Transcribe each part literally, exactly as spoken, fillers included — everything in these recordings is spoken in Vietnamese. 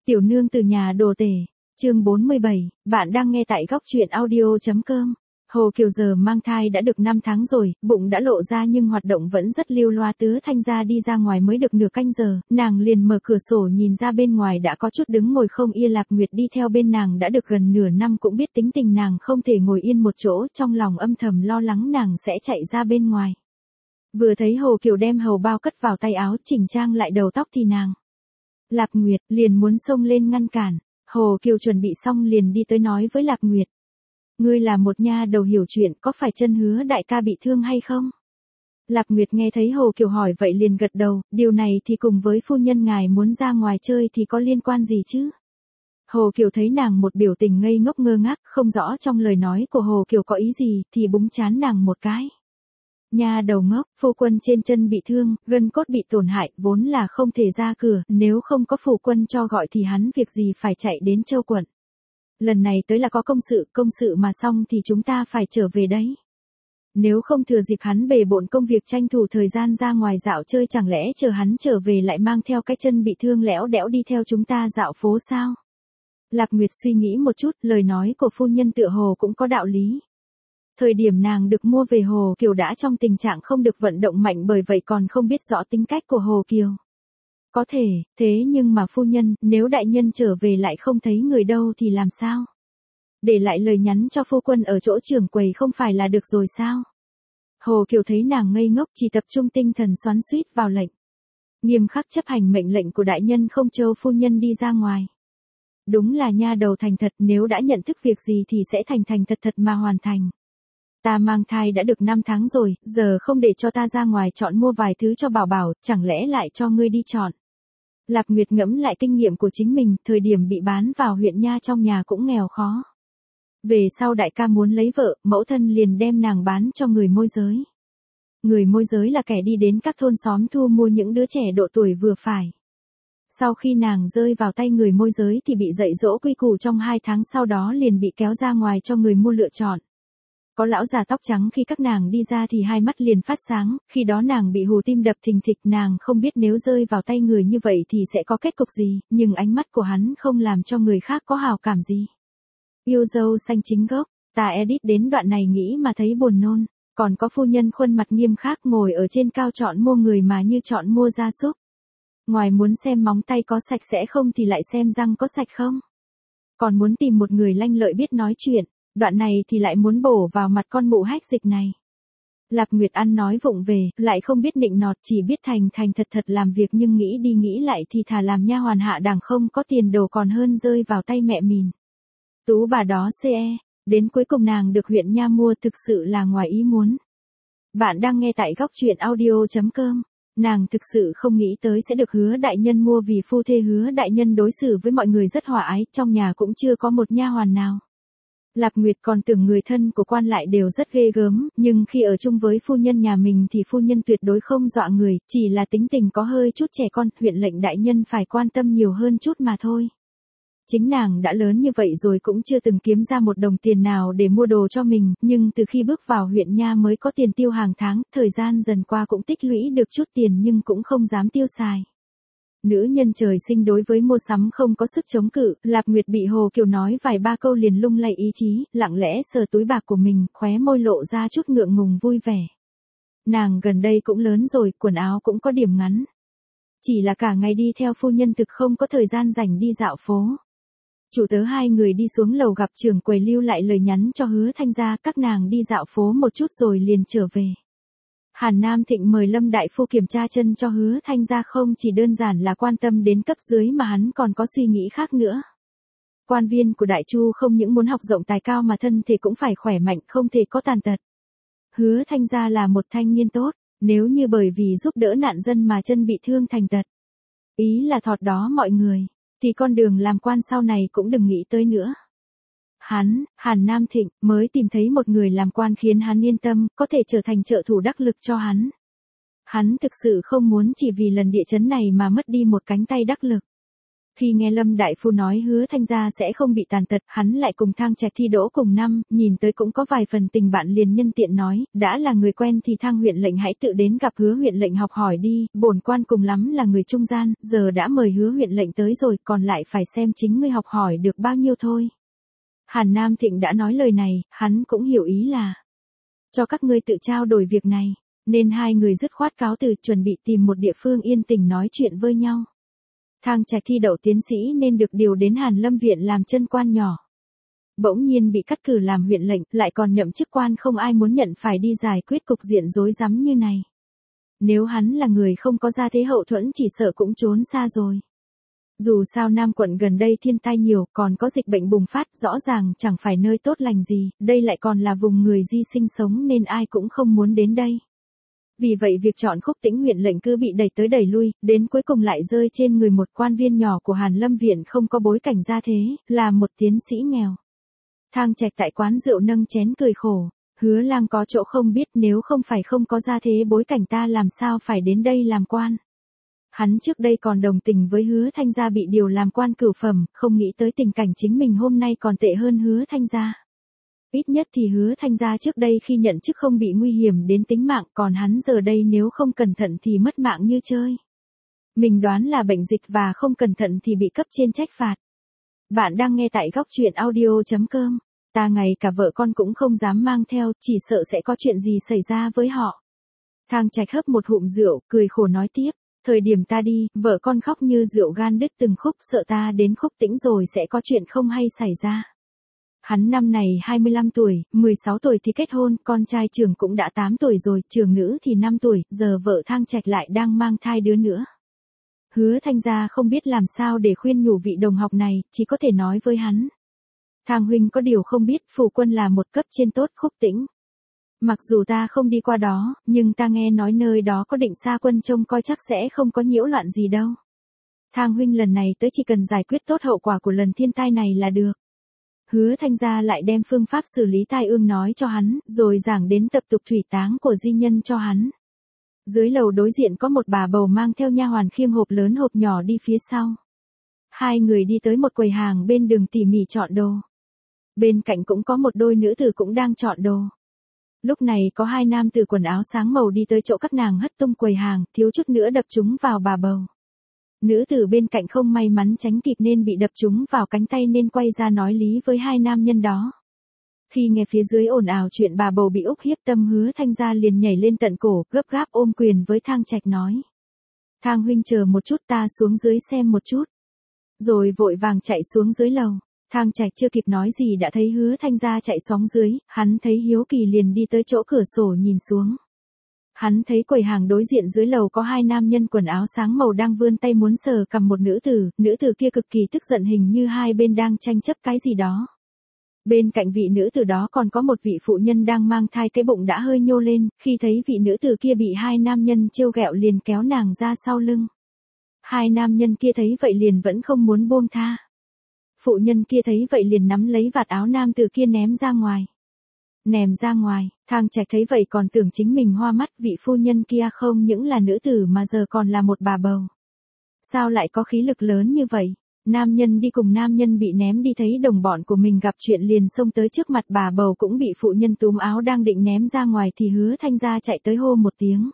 Tiểu nương từ nhà đồ tể, chương bốn mươi bảy, bạn đang nghe tại góc truyện audio.com. Hồ Kiều giờ mang thai đã được năm tháng rồi, bụng đã lộ ra nhưng hoạt động vẫn rất lưu loa. Tứ Thanh ra đi ra ngoài mới được nửa canh giờ, nàng liền mở cửa sổ nhìn ra bên ngoài đã có chút đứng ngồi không yên. Lạp Nguyệt đi theo bên nàng đã được gần nửa năm cũng biết tính tình nàng không thể ngồi yên một chỗ, trong lòng âm thầm lo lắng nàng sẽ chạy ra bên ngoài. Vừa thấy Hồ Kiều đem hầu bao cất vào tay áo chỉnh trang lại đầu tóc thì nàng, Lạp Nguyệt, liền muốn xông lên ngăn cản. Hồ Kiều chuẩn bị xong liền đi tới nói với Lạp Nguyệt. Ngươi là một nha đầu hiểu chuyện, có phải chân Hứa đại ca bị thương hay không? Lạp Nguyệt nghe thấy Hồ Kiều hỏi vậy liền gật đầu, điều này thì cùng với phu nhân ngài muốn ra ngoài chơi thì có liên quan gì chứ? Hồ Kiều thấy nàng một biểu tình ngây ngốc ngơ ngác, không rõ trong lời nói của Hồ Kiều có ý gì, thì búng chán nàng một cái. Nha đầu ngốc, phu quân trên chân bị thương, gân cốt bị tổn hại, vốn là không thể ra cửa, nếu không có phu quân cho gọi thì hắn việc gì phải chạy đến Châu quận. Lần này tới là có công sự, công sự mà xong thì chúng ta phải trở về đấy. Nếu không thừa dịp hắn bề bộn công việc tranh thủ thời gian ra ngoài dạo chơi, chẳng lẽ chờ hắn trở về lại mang theo cái chân bị thương lẽo đẽo đi theo chúng ta dạo phố sao? Lạp Nguyệt suy nghĩ một chút, lời nói của phu nhân tựa hồ cũng có đạo lý. Thời điểm nàng được mua về Hồ Kiều đã trong tình trạng không được vận động mạnh, bởi vậy còn không biết rõ tính cách của Hồ Kiều. Có thể, thế nhưng mà phu nhân, nếu đại nhân trở về lại không thấy người đâu thì làm sao? Để lại lời nhắn cho phu quân ở chỗ trưởng quầy không phải là được rồi sao? Hồ Kiều thấy nàng ngây ngốc chỉ tập trung tinh thần xoắn xuýt vào lệnh. Nghiêm khắc chấp hành mệnh lệnh của đại nhân không cho phu nhân đi ra ngoài. Đúng là nha đầu thành thật, nếu đã nhận thức việc gì thì sẽ thành thành thật thật mà hoàn thành. Ta mang thai đã được năm tháng rồi, giờ không để cho ta ra ngoài chọn mua vài thứ cho bảo bảo, chẳng lẽ lại cho ngươi đi chọn. Lạp Nguyệt ngẫm lại kinh nghiệm của chính mình, thời điểm bị bán vào huyện nha trong nhà cũng nghèo khó. Về sau đại ca muốn lấy vợ, mẫu thân liền đem nàng bán cho người môi giới. Người môi giới là kẻ đi đến các thôn xóm thu mua những đứa trẻ độ tuổi vừa phải. Sau khi nàng rơi vào tay người môi giới thì bị dạy dỗ quy củ, trong hai tháng sau đó liền bị kéo ra ngoài cho người mua lựa chọn. Có lão già tóc trắng khi các nàng đi ra thì hai mắt liền phát sáng, khi đó nàng bị hù tim đập thình thịch, nàng không biết nếu rơi vào tay người như vậy thì sẽ có kết cục gì, nhưng ánh mắt của hắn không làm cho người khác có hào cảm gì. Yêu dâu xanh chính gốc, ta edit đến đoạn này nghĩ mà thấy buồn nôn, còn có phu nhân khuôn mặt nghiêm khắc ngồi ở trên cao chọn mua người mà như chọn mua gia súc. Ngoài muốn xem móng tay có sạch sẽ không thì lại xem răng có sạch không. Còn muốn tìm một người lanh lợi biết nói chuyện. Đoạn này thì lại muốn bổ vào mặt con mụ hách dịch này. Lạp Nguyệt ăn nói vụng về, lại không biết nịnh nọt, chỉ biết thành thành thật thật làm việc, nhưng nghĩ đi nghĩ lại thì thà làm nha hoàn hạ đẳng không có tiền đồ còn hơn rơi vào tay mẹ mình. Tú bà đó xê e, đến cuối cùng nàng được huyện nha mua, thực sự là ngoài ý muốn. Bạn đang nghe tại góc truyện audio.com. Nàng thực sự không nghĩ tới sẽ được Hứa đại nhân mua, vì phu thê Hứa đại nhân đối xử với mọi người rất hòa ái, trong nhà cũng chưa có một nha hoàn nào. Lạp Nguyệt còn tưởng người thân của quan lại đều rất ghê gớm, nhưng khi ở chung với phu nhân nhà mình thì phu nhân tuyệt đối không dọa người, chỉ là tính tình có hơi chút trẻ con, huyện lệnh đại nhân phải quan tâm nhiều hơn chút mà thôi. Chính nàng đã lớn như vậy rồi cũng chưa từng kiếm ra một đồng tiền nào để mua đồ cho mình, nhưng từ khi bước vào huyện nha mới có tiền tiêu hàng tháng, thời gian dần qua cũng tích lũy được chút tiền nhưng cũng không dám tiêu xài. Nữ nhân trời sinh đối với mua sắm không có sức chống cự, Lạp Nguyệt bị Hồ Kiều nói vài ba câu liền lung lay ý chí, lặng lẽ sờ túi bạc của mình, khóe môi lộ ra chút ngượng ngùng vui vẻ. Nàng gần đây cũng lớn rồi, quần áo cũng có điểm ngắn. Chỉ là cả ngày đi theo phu nhân thực không có thời gian rảnh đi dạo phố. Chủ tớ hai người đi xuống lầu gặp trưởng quầy lưu lại lời nhắn cho Hứa Thanh gia, các nàng đi dạo phố một chút rồi liền trở về. Hàn Nam Thịnh mời Lâm đại phu kiểm tra chân cho Hứa Thanh gia không chỉ đơn giản là quan tâm đến cấp dưới mà hắn còn có suy nghĩ khác nữa. Quan viên của Đại Chu không những muốn học rộng tài cao mà thân thể cũng phải khỏe mạnh, không thể có tàn tật. Hứa Thanh gia là một thanh niên tốt, nếu như bởi vì giúp đỡ nạn dân mà chân bị thương thành tật, ý là thọt đó mọi người, thì con đường làm quan sau này cũng đừng nghĩ tới nữa. Hắn, Hàn Nam Thịnh, mới tìm thấy một người làm quan khiến hắn yên tâm, có thể trở thành trợ thủ đắc lực cho hắn. Hắn thực sự không muốn chỉ vì lần địa chấn này mà mất đi một cánh tay đắc lực. Khi nghe Lâm Đại Phu nói Hứa Thanh Gia sẽ không bị tàn tật, hắn lại cùng Thang Trạch thi đỗ cùng năm, nhìn tới cũng có vài phần tình bạn, liền nhân tiện nói, đã là người quen thì Thang huyện lệnh hãy tự đến gặp Hứa huyện lệnh học hỏi đi, bổn quan cùng lắm là người trung gian, giờ đã mời Hứa huyện lệnh tới rồi, còn lại phải xem chính ngươi học hỏi được bao nhiêu thôi. Hàn Nam Thịnh đã nói lời này, hắn cũng hiểu ý là cho các ngươi tự trao đổi việc này, nên hai người dứt khoát cáo từ, chuẩn bị tìm một địa phương yên tĩnh nói chuyện với nhau. Thang Trạch thi đậu tiến sĩ nên được điều đến Hàn Lâm viện làm chân quan nhỏ. Bỗng nhiên bị cắt cử làm huyện lệnh, lại còn nhậm chức quan, không ai muốn nhận, phải đi giải quyết cục diện rối rắm như này. Nếu hắn là người không có gia thế hậu thuẫn chỉ sợ cũng trốn xa rồi. Dù sao Nam quận gần đây thiên tai nhiều, còn có dịch bệnh bùng phát, rõ ràng chẳng phải nơi tốt lành gì, đây lại còn là vùng người Di sinh sống nên ai cũng không muốn đến đây. Vì vậy việc chọn Khúc Tĩnh huyện lệnh cứ bị đẩy tới đẩy lui, đến cuối cùng lại rơi trên người một quan viên nhỏ của Hàn Lâm viện không có bối cảnh gia thế, là một tiến sĩ nghèo. Thang Trạch tại quán rượu nâng chén cười khổ, Hứa Lang có chỗ không biết, nếu không phải không có gia thế bối cảnh ta làm sao phải đến đây làm quan. Hắn trước đây còn đồng tình với Hứa Thanh Gia bị điều làm quan cửu phẩm, không nghĩ tới tình cảnh chính mình hôm nay còn tệ hơn Hứa Thanh Gia. Ít nhất thì Hứa Thanh Gia trước đây khi nhận chức không bị nguy hiểm đến tính mạng, còn hắn giờ đây nếu không cẩn thận thì mất mạng như chơi. Mình đoán là bệnh dịch và không cẩn thận thì bị cấp trên trách phạt. Bạn đang nghe tại góc truyện audio chấm com. Ta ngày cả vợ con cũng không dám mang theo, chỉ sợ sẽ có chuyện gì xảy ra với họ. Thang Trạch hấp một hụm rượu, cười khổ nói tiếp. Thời điểm ta đi, vợ con khóc như rượu gan đứt từng khúc, sợ ta đến Khúc Tĩnh rồi sẽ có chuyện không hay xảy ra. Hắn năm này hai mươi lăm tuổi, mười sáu tuổi thì kết hôn, con trai Trường cũng đã tám tuổi rồi, Trường nữ thì năm tuổi, giờ vợ Thang Trạch lại đang mang thai đứa nữa. Hứa Thanh Gia không biết làm sao để khuyên nhủ vị đồng học này, chỉ có thể nói với hắn. Thang huynh có điều không biết, phủ quân là một cấp trên tốt Khúc Tĩnh. Mặc dù ta không đi qua đó, nhưng ta nghe nói nơi đó có Định Sa quân trông coi chắc sẽ không có nhiễu loạn gì đâu. Thang huynh lần này tới chỉ cần giải quyết tốt hậu quả của lần thiên tai này là được. Hứa Thanh Gia lại đem phương pháp xử lý tai ương nói cho hắn, rồi giảng đến tập tục thủy táng của di nhân cho hắn. Dưới lầu đối diện có một bà bầu mang theo nha hoàn khiêng hộp lớn hộp nhỏ đi phía sau. Hai người đi tới một quầy hàng bên đường tỉ mỉ chọn đồ. Bên cạnh cũng có một đôi nữ tử cũng đang chọn đồ. Lúc này có hai nam tử quần áo sáng màu đi tới chỗ các nàng hất tung quầy hàng, thiếu chút nữa đập chúng vào bà bầu. Nữ tử bên cạnh không may mắn tránh kịp nên bị đập trúng vào cánh tay nên quay ra nói lý với hai nam nhân đó. Khi nghe phía dưới ồn ào chuyện bà bầu bị úc hiếp, tâm Hứa Thanh Gia liền nhảy lên tận cổ, gấp gáp ôm quyền với Thang Trạch nói. Thang huynh chờ một chút, ta xuống dưới xem một chút. Rồi vội vàng chạy xuống dưới lầu. Thang Trạch chưa kịp nói gì đã thấy Hứa Thanh Gia chạy xuống dưới, hắn thấy hiếu kỳ liền đi tới chỗ cửa sổ nhìn xuống. Hắn thấy quầy hàng đối diện dưới lầu có hai nam nhân quần áo sáng màu đang vươn tay muốn sờ cầm một nữ tử, nữ tử kia cực kỳ tức giận, hình như hai bên đang tranh chấp cái gì đó. Bên cạnh vị nữ tử đó còn có một vị phụ nhân đang mang thai, cái bụng đã hơi nhô lên, khi thấy vị nữ tử kia bị hai nam nhân trêu ghẹo liền kéo nàng ra sau lưng. Hai nam nhân kia thấy vậy liền vẫn không muốn buông tha. Phụ nhân kia thấy vậy liền nắm lấy vạt áo nam tử kia ném ra ngoài. Ném ra ngoài, Thang Trạch thấy vậy còn tưởng chính mình hoa mắt, vị phu nhân kia không những là nữ tử mà giờ còn là một bà bầu. Sao lại có khí lực lớn như vậy? Nam nhân đi cùng nam nhân bị ném đi thấy đồng bọn của mình gặp chuyện liền xông tới trước mặt bà bầu cũng bị phụ nhân túm áo đang định ném ra ngoài thì Hứa Thanh Gia chạy tới hô một tiếng.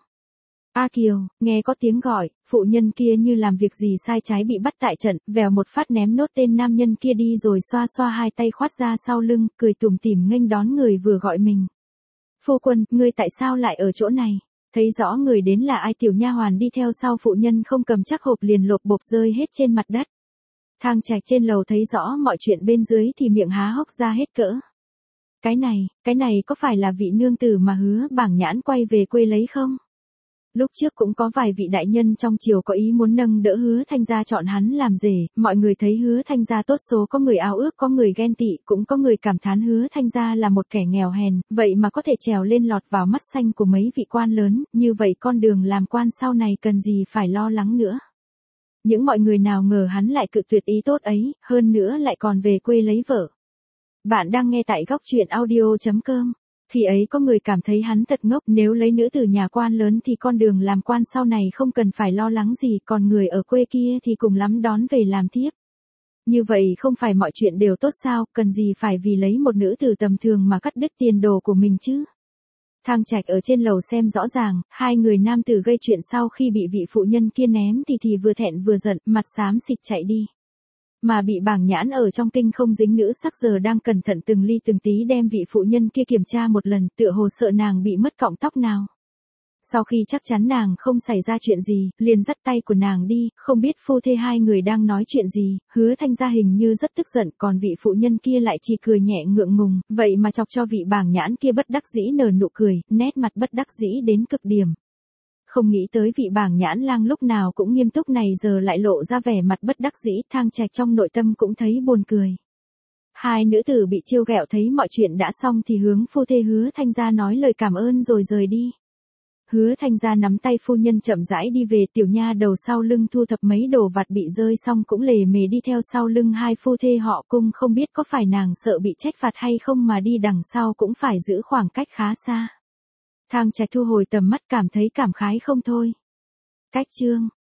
A Kiều, nghe có tiếng gọi, phụ nhân kia như làm việc gì sai trái bị bắt tại trận, vèo một phát ném nốt tên nam nhân kia đi rồi xoa xoa hai tay khoát ra sau lưng, cười tủm tỉm nghênh đón người vừa gọi mình. Phu quân, ngươi tại sao lại ở chỗ này? Thấy rõ người đến là ai, tiểu nha hoàn đi theo sau phụ nhân không cầm chắc hộp liền lột bột rơi hết trên mặt đất. Thang Trạch trên lầu thấy rõ mọi chuyện bên dưới thì miệng há hốc ra hết cỡ. Cái này, cái này có phải là vị nương tử mà Hứa Bảng Nhãn quay về quê lấy không? Lúc trước cũng có vài vị đại nhân trong triều có ý muốn nâng đỡ Hứa Thanh Gia chọn hắn làm rể, mọi người thấy Hứa Thanh Gia tốt số, có người ao ước, có người ghen tị, cũng có người cảm thán Hứa Thanh Gia là một kẻ nghèo hèn, vậy mà có thể trèo lên lọt vào mắt xanh của mấy vị quan lớn, như vậy con đường làm quan sau này cần gì phải lo lắng nữa. Những mọi người nào ngờ hắn lại cự tuyệt ý tốt ấy, hơn nữa lại còn về quê lấy vợ. Bạn đang nghe tại góc truyện audio chấm com. Khi ấy có người cảm thấy hắn thật ngốc, nếu lấy nữ tử nhà quan lớn thì con đường làm quan sau này không cần phải lo lắng gì, còn người ở quê kia thì cùng lắm đón về làm tiếp. Như vậy không phải mọi chuyện đều tốt sao, cần gì phải vì lấy một nữ tử tầm thường mà cắt đứt tiền đồ của mình chứ. Thang Trạch ở trên lầu xem rõ ràng, hai người nam tử gây chuyện sau khi bị vị phụ nhân kia ném thì thì vừa thẹn vừa giận, mặt xám xịt chạy đi. Mà bị Bảng Nhãn ở trong kinh không dính nữ sắc giờ đang cẩn thận từng ly từng tí đem vị phụ nhân kia kiểm tra một lần, tựa hồ sợ nàng bị mất cọng tóc nào. Sau khi chắc chắn nàng không xảy ra chuyện gì, liền dắt tay của nàng đi, không biết phu thê hai người đang nói chuyện gì, Hứa Thanh Gia hình như rất tức giận, còn vị phụ nhân kia lại chỉ cười nhẹ ngượng ngùng, vậy mà chọc cho vị Bảng Nhãn kia bất đắc dĩ nở nụ cười, nét mặt bất đắc dĩ đến cực điểm. Không nghĩ tới vị Bảng Nhãn lang lúc nào cũng nghiêm túc này giờ lại lộ ra vẻ mặt bất đắc dĩ, Thang Trạch trong nội tâm cũng thấy buồn cười. Hai nữ tử bị trêu ghẹo thấy mọi chuyện đã xong thì hướng phu thê Hứa Thanh Gia nói lời cảm ơn rồi rời đi. Hứa Thanh Gia nắm tay phu nhân chậm rãi đi về, tiểu nha đầu sau lưng thu thập mấy đồ vặt bị rơi xong cũng lề mề đi theo sau lưng hai phu thê họ Cung, không biết có phải nàng sợ bị trách phạt hay không mà đi đằng sau cũng phải giữ khoảng cách khá xa. Thang Trạch thu hồi tầm mắt cảm thấy cảm khái không thôi. Cách chương